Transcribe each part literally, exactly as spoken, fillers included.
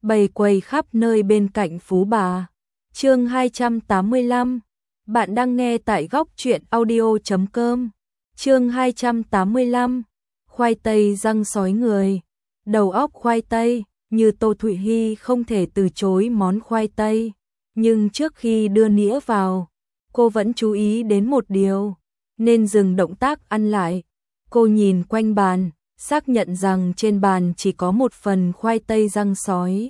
bày quầy khắp nơi bên cạnh Phú Bà. Chương hai trăm tám mươi lăm. Bạn đang nghe tại góc truyện audio chấm com. Chương hai trăm tám mươi lăm. Khoai tây răng sói người. Đầu óc khoai tây, như Tô Thụy Hi không thể từ chối món khoai tây, nhưng trước khi đưa nĩa vào, cô vẫn chú ý đến một điều, nên dừng động tác ăn lại. Cô nhìn quanh bàn, xác nhận rằng trên bàn chỉ có một phần khoai tây răng sói.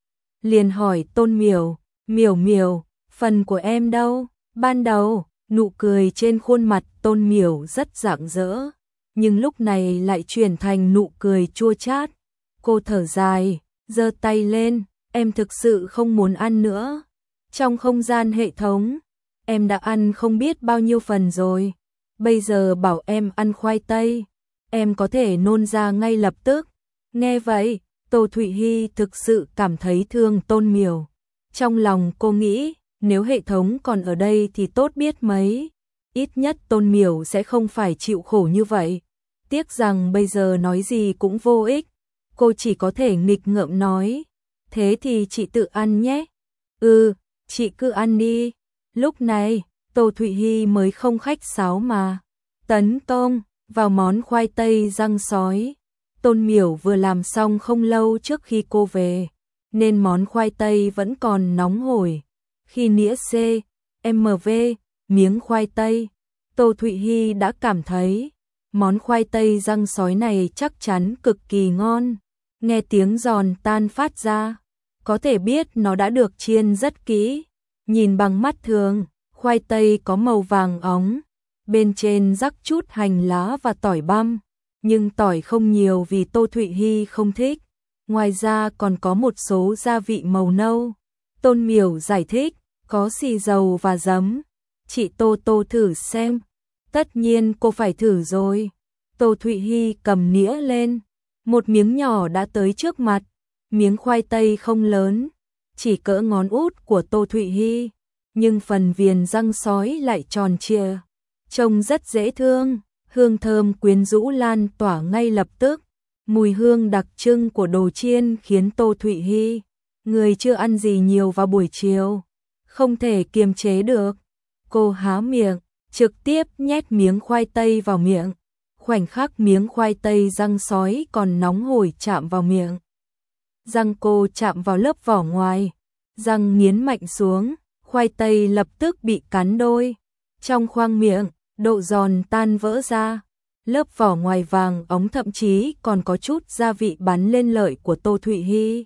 Liền hỏi Tôn Miểu, Miểu Miểu, phần của em đâu? Ban đầu, nụ cười trên khuôn mặt Tôn Miểu rất rạng rỡ, nhưng lúc này lại chuyển thành nụ cười chua chát. Cô thở dài, giơ tay lên, em thực sự không muốn ăn nữa. Trong không gian hệ thống, em đã ăn không biết bao nhiêu phần rồi. Bây giờ bảo em ăn khoai tây, em có thể nôn ra ngay lập tức. Nghe vậy, Tô Thụy Hi thực sự cảm thấy thương Tôn Miểu. Trong lòng cô nghĩ, nếu hệ thống còn ở đây thì tốt biết mấy. Ít nhất Tôn Miểu sẽ không phải chịu khổ như vậy. Tiếc rằng bây giờ nói gì cũng vô ích. Cô chỉ có thể nghịch ngợm nói, thế thì chị tự ăn nhé. Ừ, chị cứ ăn đi. Lúc này, Tô Thụy Hi mới không khách sáo mà tấn công vào món khoai tây răng sói. Tôn Miểu vừa làm xong không lâu trước khi cô về, nên món khoai tây vẫn còn nóng hổi. Khi nĩa C, M V, miếng khoai tây, Tô Thụy Hi đã cảm thấy món khoai tây răng sói này chắc chắn cực kỳ ngon. Nghe tiếng giòn tan phát ra, có thể biết nó đã được chiên rất kỹ. Nhìn bằng mắt thường, khoai tây có màu vàng óng, bên trên rắc chút hành lá và tỏi băm, nhưng tỏi không nhiều vì Tô Thụy Hi không thích. Ngoài ra còn có một số gia vị màu nâu. Tôn Miểu giải thích, có xì dầu và giấm. Chị Tô Tô thử xem. Tất nhiên cô phải thử rồi. Tô Thụy Hi cầm nĩa lên, một miếng nhỏ đã tới trước mặt. Miếng khoai tây không lớn, chỉ cỡ ngón út của Tô Thụy Hi, nhưng phần viền răng sói lại tròn trịa, trông rất dễ thương. Hương thơm quyến rũ lan tỏa ngay lập tức. Mùi hương đặc trưng của đồ chiên khiến Tô Thụy Hi, người chưa ăn gì nhiều vào buổi chiều, không thể kiềm chế được. Cô há miệng, trực tiếp nhét miếng khoai tây vào miệng. Khoảnh khắc miếng khoai tây răng sói còn nóng hổi chạm vào miệng, răng cô chạm vào lớp vỏ ngoài, răng nghiến mạnh xuống, khoai tây lập tức bị cắn đôi. Trong khoang miệng, độ giòn tan vỡ ra, lớp vỏ ngoài vàng óng thậm chí còn có chút gia vị bắn lên lợi của Tô Thụy Hi.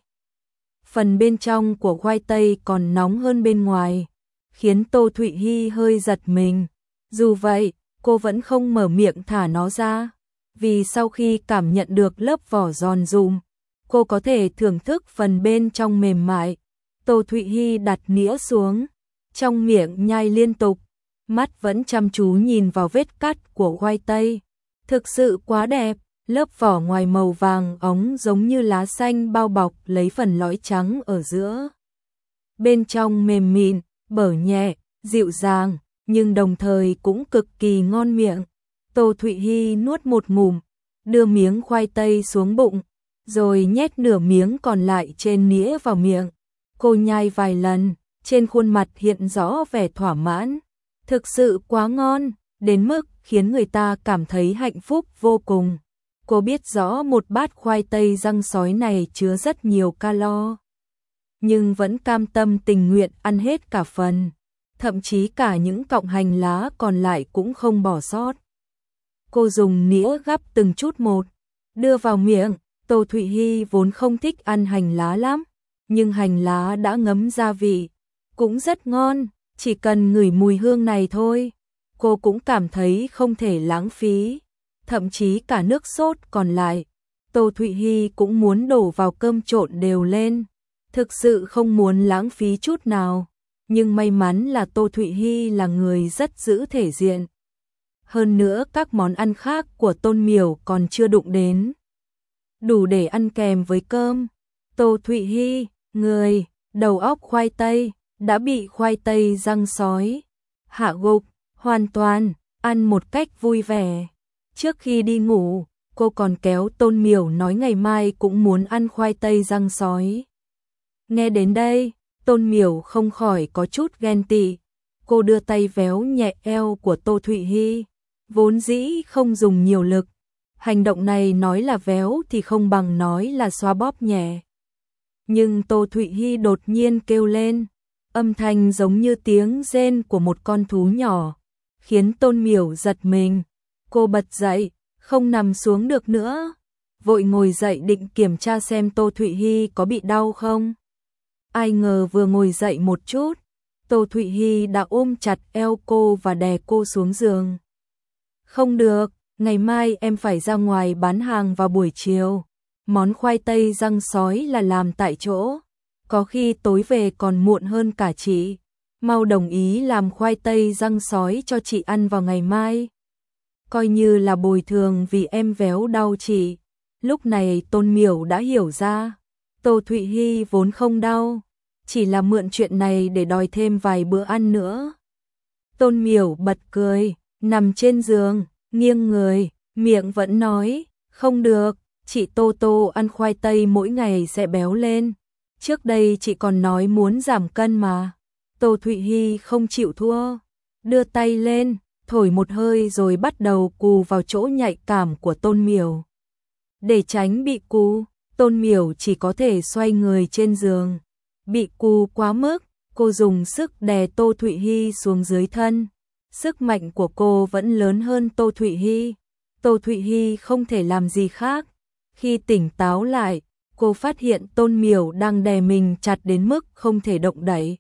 Phần bên trong của khoai tây còn nóng hơn bên ngoài, khiến Tô Thụy Hi hơi giật mình. Dù vậy, cô vẫn không mở miệng thả nó ra, vì sau khi cảm nhận được lớp vỏ giòn rụm, cô có thể thưởng thức phần bên trong mềm mại. Tô Thụy Hi đặt nĩa xuống, trong miệng nhai liên tục, mắt vẫn chăm chú nhìn vào vết cắt của khoai tây. Thực sự quá đẹp, lớp vỏ ngoài màu vàng óng giống như lá xanh bao bọc lấy phần lõi trắng ở giữa. Bên trong mềm mịn, bở nhẹ, dịu dàng, nhưng đồng thời cũng cực kỳ ngon miệng. Tô Thụy Hi nuốt một ngụm, đưa miếng khoai tây xuống bụng, rồi nhét nửa miếng còn lại trên nĩa vào miệng. Cô nhai vài lần, trên khuôn mặt hiện rõ vẻ thỏa mãn. Thực sự quá ngon, đến mức khiến người ta cảm thấy hạnh phúc vô cùng. Cô biết rõ một bát khoai tây răng sói này chứa rất nhiều calo, nhưng vẫn cam tâm tình nguyện ăn hết cả phần. Thậm chí cả những cọng hành lá còn lại cũng không bỏ sót. Cô dùng nĩa gắp từng chút một, đưa vào miệng. Tô Thụy Hi vốn không thích ăn hành lá lắm, nhưng hành lá đã ngấm gia vị, cũng rất ngon. Chỉ cần ngửi mùi hương này thôi, cô cũng cảm thấy không thể lãng phí. Thậm chí cả nước sốt còn lại, Tô Thụy Hi cũng muốn đổ vào cơm trộn đều lên. Thực sự không muốn lãng phí chút nào. Nhưng may mắn là Tô Thụy Hi là người rất giữ thể diện. Hơn nữa các món ăn khác của Tôn Miểu còn chưa đụng đến, đủ để ăn kèm với cơm. Tô Thụy Hi, người, đầu óc khoai tây, đã bị khoai tây răng sói hạ gục, hoàn toàn, ăn một cách vui vẻ. Trước khi đi ngủ, cô còn kéo Tôn Miểu nói ngày mai cũng muốn ăn khoai tây răng sói. Nghe đến đây, Tôn Miểu không khỏi có chút ghen tị. Cô đưa tay véo nhẹ eo của Tô Thụy Hy, vốn dĩ không dùng nhiều lực. Hành động này nói là véo thì không bằng nói là xoa bóp nhẹ. Nhưng Tô Thụy Hy đột nhiên kêu lên, âm thanh giống như tiếng rên của một con thú nhỏ, khiến Tôn Miểu giật mình. Cô bật dậy, không nằm xuống được nữa, vội ngồi dậy định kiểm tra xem Tô Thụy Hy có bị đau không. Ai ngờ vừa ngồi dậy một chút, Tô Thụy Hy đã ôm chặt eo cô và đè cô xuống giường. Không được, ngày mai em phải ra ngoài bán hàng vào buổi chiều. Món khoai tây rang sói là làm tại chỗ, có khi tối về còn muộn hơn cả chị. Mau đồng ý làm khoai tây rang sói cho chị ăn vào ngày mai. Coi như là bồi thường vì em véo đau chị. Lúc này Tôn Miểu đã hiểu ra, Tô Thụy Hy vốn không đau, chỉ là mượn chuyện này để đòi thêm vài bữa ăn nữa. Tôn Miểu bật cười, nằm trên giường, nghiêng người, miệng vẫn nói, không được, chị Tô Tô ăn khoai tây mỗi ngày sẽ béo lên. Trước đây chị còn nói muốn giảm cân mà. Tô Thụy Hy không chịu thua, đưa tay lên, thổi một hơi rồi bắt đầu cù vào chỗ nhạy cảm của Tôn Miểu. Để tránh bị cù, Tôn Miểu chỉ có thể xoay người trên giường. Bị cù quá mức, cô dùng sức đè Tô Thụy Hy xuống dưới thân. Sức mạnh của cô vẫn lớn hơn Tô Thụy Hy. Tô Thụy Hy không thể làm gì khác. Khi tỉnh táo lại, cô phát hiện Tôn Miểu đang đè mình chặt đến mức không thể động đậy.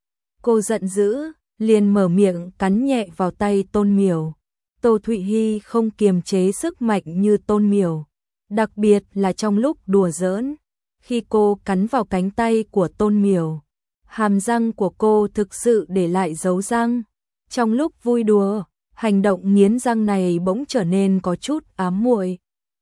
Cô giận dữ, liền mở miệng cắn nhẹ vào tay Tôn Miểu. Tô Thụy Hy không kiềm chế sức mạnh như Tôn Miểu, đặc biệt là trong lúc đùa giỡn. Khi cô cắn vào cánh tay của Tôn Miểu, hàm răng của cô thực sự để lại dấu răng. Trong lúc vui đùa, hành động nghiến răng này bỗng trở nên có chút ám muội.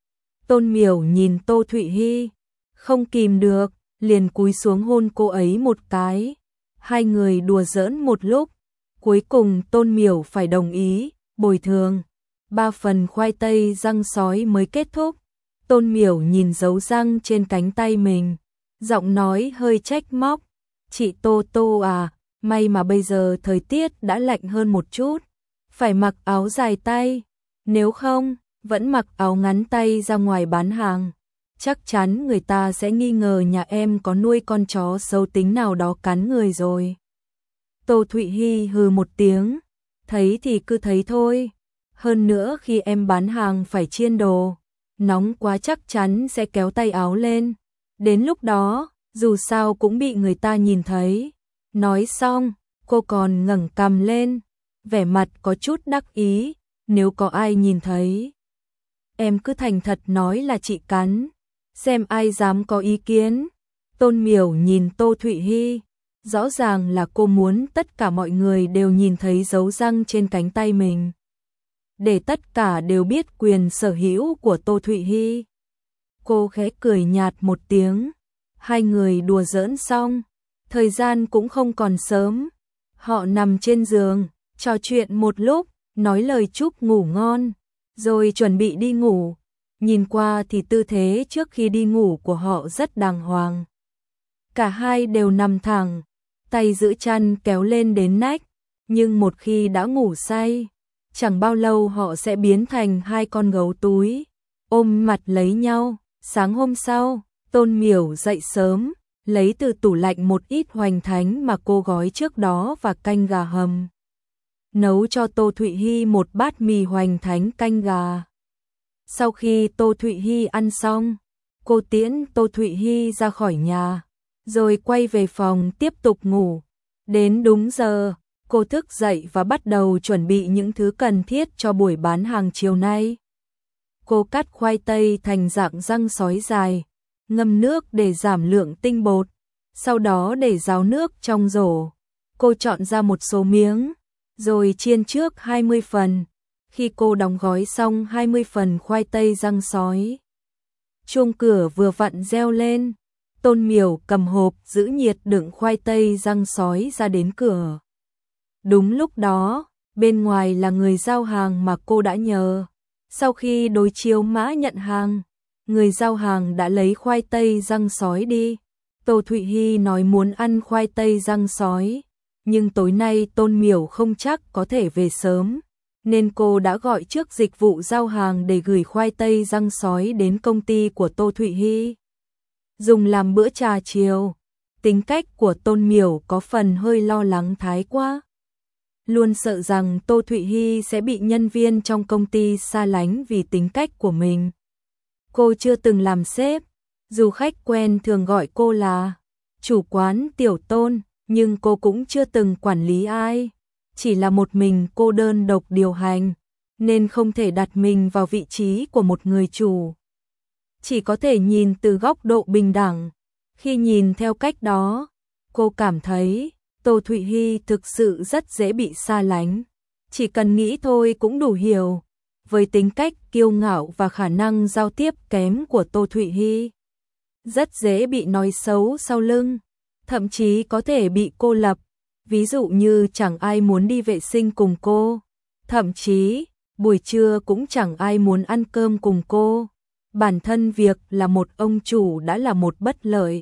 Tôn Miểu nhìn Tô Thụy Hy, không kìm được, liền cúi xuống hôn cô ấy một cái. Hai người đùa giỡn một lúc, cuối cùng Tôn Miểu phải đồng ý, bồi thường. Ba phần khoai tây rang sói mới kết thúc. Tôn Miểu nhìn dấu răng trên cánh tay mình, giọng nói hơi trách móc. Chị Tô Tô à, may mà bây giờ thời tiết đã lạnh hơn một chút, phải mặc áo dài tay, nếu không, vẫn mặc áo ngắn tay ra ngoài bán hàng. Chắc chắn người ta sẽ nghi ngờ nhà em có nuôi con chó xấu tính nào đó cắn người rồi. Tô Thụy Hy hừ một tiếng, thấy thì cứ thấy thôi. Hơn nữa khi em bán hàng phải chiên đồ, nóng quá chắc chắn sẽ kéo tay áo lên. Đến lúc đó, dù sao cũng bị người ta nhìn thấy. Nói xong, cô còn ngẩng cằm lên, vẻ mặt có chút đắc ý, nếu có ai nhìn thấy. Em cứ thành thật nói là chị cắn, xem ai dám có ý kiến. Tôn Miểu nhìn Tô Thụy Hy, rõ ràng là cô muốn tất cả mọi người đều nhìn thấy dấu răng trên cánh tay mình, để tất cả đều biết quyền sở hữu của Tô Thụy Hy. Cô khẽ cười nhạt một tiếng, hai người đùa giỡn xong, thời gian cũng không còn sớm. Họ nằm trên giường, trò chuyện một lúc, nói lời chúc ngủ ngon, rồi chuẩn bị đi ngủ. Nhìn qua thì tư thế trước khi đi ngủ của họ rất đàng hoàng. Cả hai đều nằm thẳng, tay giữ chăn kéo lên đến nách, nhưng một khi đã ngủ say, chẳng bao lâu họ sẽ biến thành hai con gấu túi, ôm mặt lấy nhau. Sáng hôm sau, Tôn Miểu dậy sớm, lấy từ tủ lạnh một ít hoành thánh mà cô gói trước đó và canh gà hầm. Nấu cho Tô Thụy Hy một bát mì hoành thánh canh gà. Sau khi Tô Thụy Hy ăn xong, cô tiễn Tô Thụy Hy ra khỏi nhà, rồi quay về phòng tiếp tục ngủ. Đến đúng giờ, cô thức dậy và bắt đầu chuẩn bị những thứ cần thiết cho buổi bán hàng chiều nay. Cô cắt khoai tây thành dạng răng sói dài, ngâm nước để giảm lượng tinh bột, sau đó để ráo nước trong rổ. Cô chọn ra một số miếng, rồi chiên trước hai mươi phần. Khi cô đóng gói xong hai mươi phần khoai tây rang sói, chuông cửa vừa vặn reo lên. Tôn Miểu cầm hộp giữ nhiệt đựng khoai tây rang sói ra đến cửa. Đúng lúc đó, bên ngoài là người giao hàng mà cô đã nhờ. Sau khi đối chiếu mã nhận hàng, người giao hàng đã lấy khoai tây rang sói đi. Tô Thụy Hi nói muốn ăn khoai tây rang sói, nhưng tối nay Tôn Miểu không chắc có thể về sớm, nên cô đã gọi trước dịch vụ giao hàng để gửi khoai tây rang sói đến công ty của Tô Thụy Hi, dùng làm bữa trà chiều. Tính cách của Tôn Miểu có phần hơi lo lắng thái quá, luôn sợ rằng Tô Thụy Hi sẽ bị nhân viên trong công ty xa lánh vì tính cách của mình. Cô chưa từng làm sếp, dù khách quen thường gọi cô là chủ quán Tiểu Tôn, nhưng cô cũng chưa từng quản lý ai, chỉ là một mình cô đơn độc điều hành, nên không thể đặt mình vào vị trí của một người chủ. Chỉ có thể nhìn từ góc độ bình đẳng. Khi nhìn theo cách đó, cô cảm thấy Tô Thụy Hi thực sự rất dễ bị xa lánh. Chỉ cần nghĩ thôi cũng đủ hiểu. Với tính cách kiêu ngạo và khả năng giao tiếp kém của Tô Thụy Hi, rất dễ bị nói xấu sau lưng, thậm chí có thể bị cô lập. Ví dụ như chẳng ai muốn đi vệ sinh cùng cô, thậm chí buổi trưa cũng chẳng ai muốn ăn cơm cùng cô. Bản thân việc là một ông chủ đã là một bất lợi.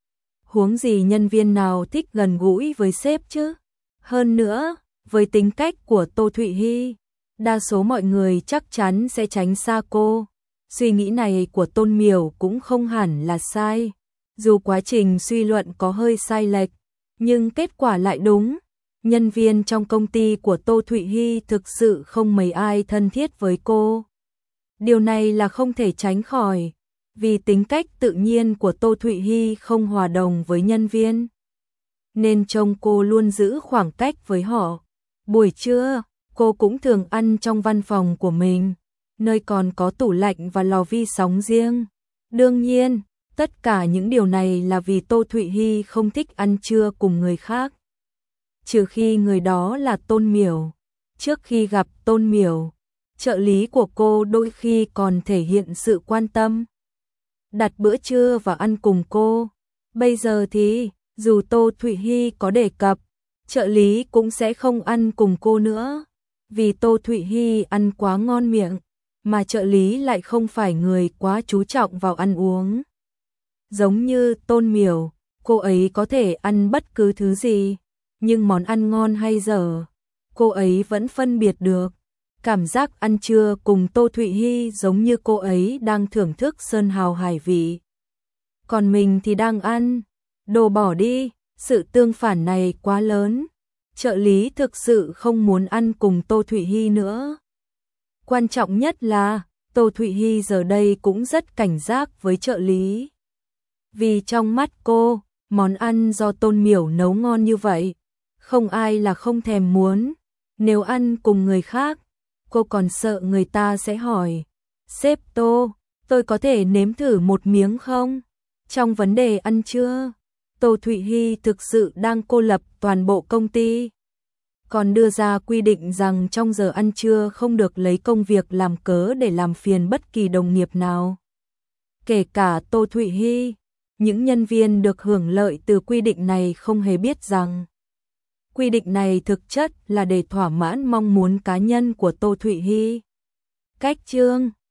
Huống gì nhân viên nào thích gần gũi với sếp chứ? Hơn nữa, với tính cách của Tô Thụy Hi, đa số mọi người chắc chắn sẽ tránh xa cô. Suy nghĩ này của Tôn Miểu cũng không hẳn là sai. Dù quá trình suy luận có hơi sai lệch, nhưng kết quả lại đúng. Nhân viên trong công ty của Tô Thụy Hi thực sự không mấy ai thân thiết với cô. Điều này là không thể tránh khỏi, vì tính cách tự nhiên của Tô Thụy Hi không hòa đồng với nhân viên, nên trông cô luôn giữ khoảng cách với họ. Buổi trưa, cô cũng thường ăn trong văn phòng của mình, nơi còn có tủ lạnh và lò vi sóng riêng. Đương nhiên, tất cả những điều này là vì Tô Thụy Hi không thích ăn trưa cùng người khác, trừ khi người đó là Tôn Miểu. Trước khi gặp Tôn Miểu, trợ lý của cô đôi khi còn thể hiện sự quan tâm, đặt bữa trưa và ăn cùng cô. Bây giờ thì, dù Tô Thụy Hi có đề cập, trợ lý cũng sẽ không ăn cùng cô nữa, vì Tô Thụy Hi ăn quá ngon miệng, mà trợ lý lại không phải người quá chú trọng vào ăn uống. Giống như Tôn Miểu, cô ấy có thể ăn bất cứ thứ gì, nhưng món ăn ngon hay dở, cô ấy vẫn phân biệt được. Cảm giác ăn trưa cùng Tô Thụy Hi giống như cô ấy đang thưởng thức sơn hào hải vị, còn mình thì đang ăn đồ bỏ đi. Sự tương phản này quá lớn, trợ lý thực sự không muốn ăn cùng Tô Thụy Hi nữa. Quan trọng nhất là Tô Thụy Hi giờ đây cũng rất cảnh giác với trợ lý, vì trong mắt cô, món ăn do Tôn Miểu nấu ngon như vậy, không ai là không thèm muốn. Nếu ăn cùng người khác, cô còn sợ người ta sẽ hỏi, sếp Tô, tôi có thể nếm thử một miếng không? Trong vấn đề ăn trưa, Tô Thụy Hi thực sự đang cô lập toàn bộ công ty, còn đưa ra quy định rằng trong giờ ăn trưa không được lấy công việc làm cớ để làm phiền bất kỳ đồng nghiệp nào. Kể cả Tô Thụy Hi, những nhân viên được hưởng lợi từ quy định này không hề biết rằng quy định này thực chất là để thỏa mãn mong muốn cá nhân của Tô Thụy Hi. Cách chương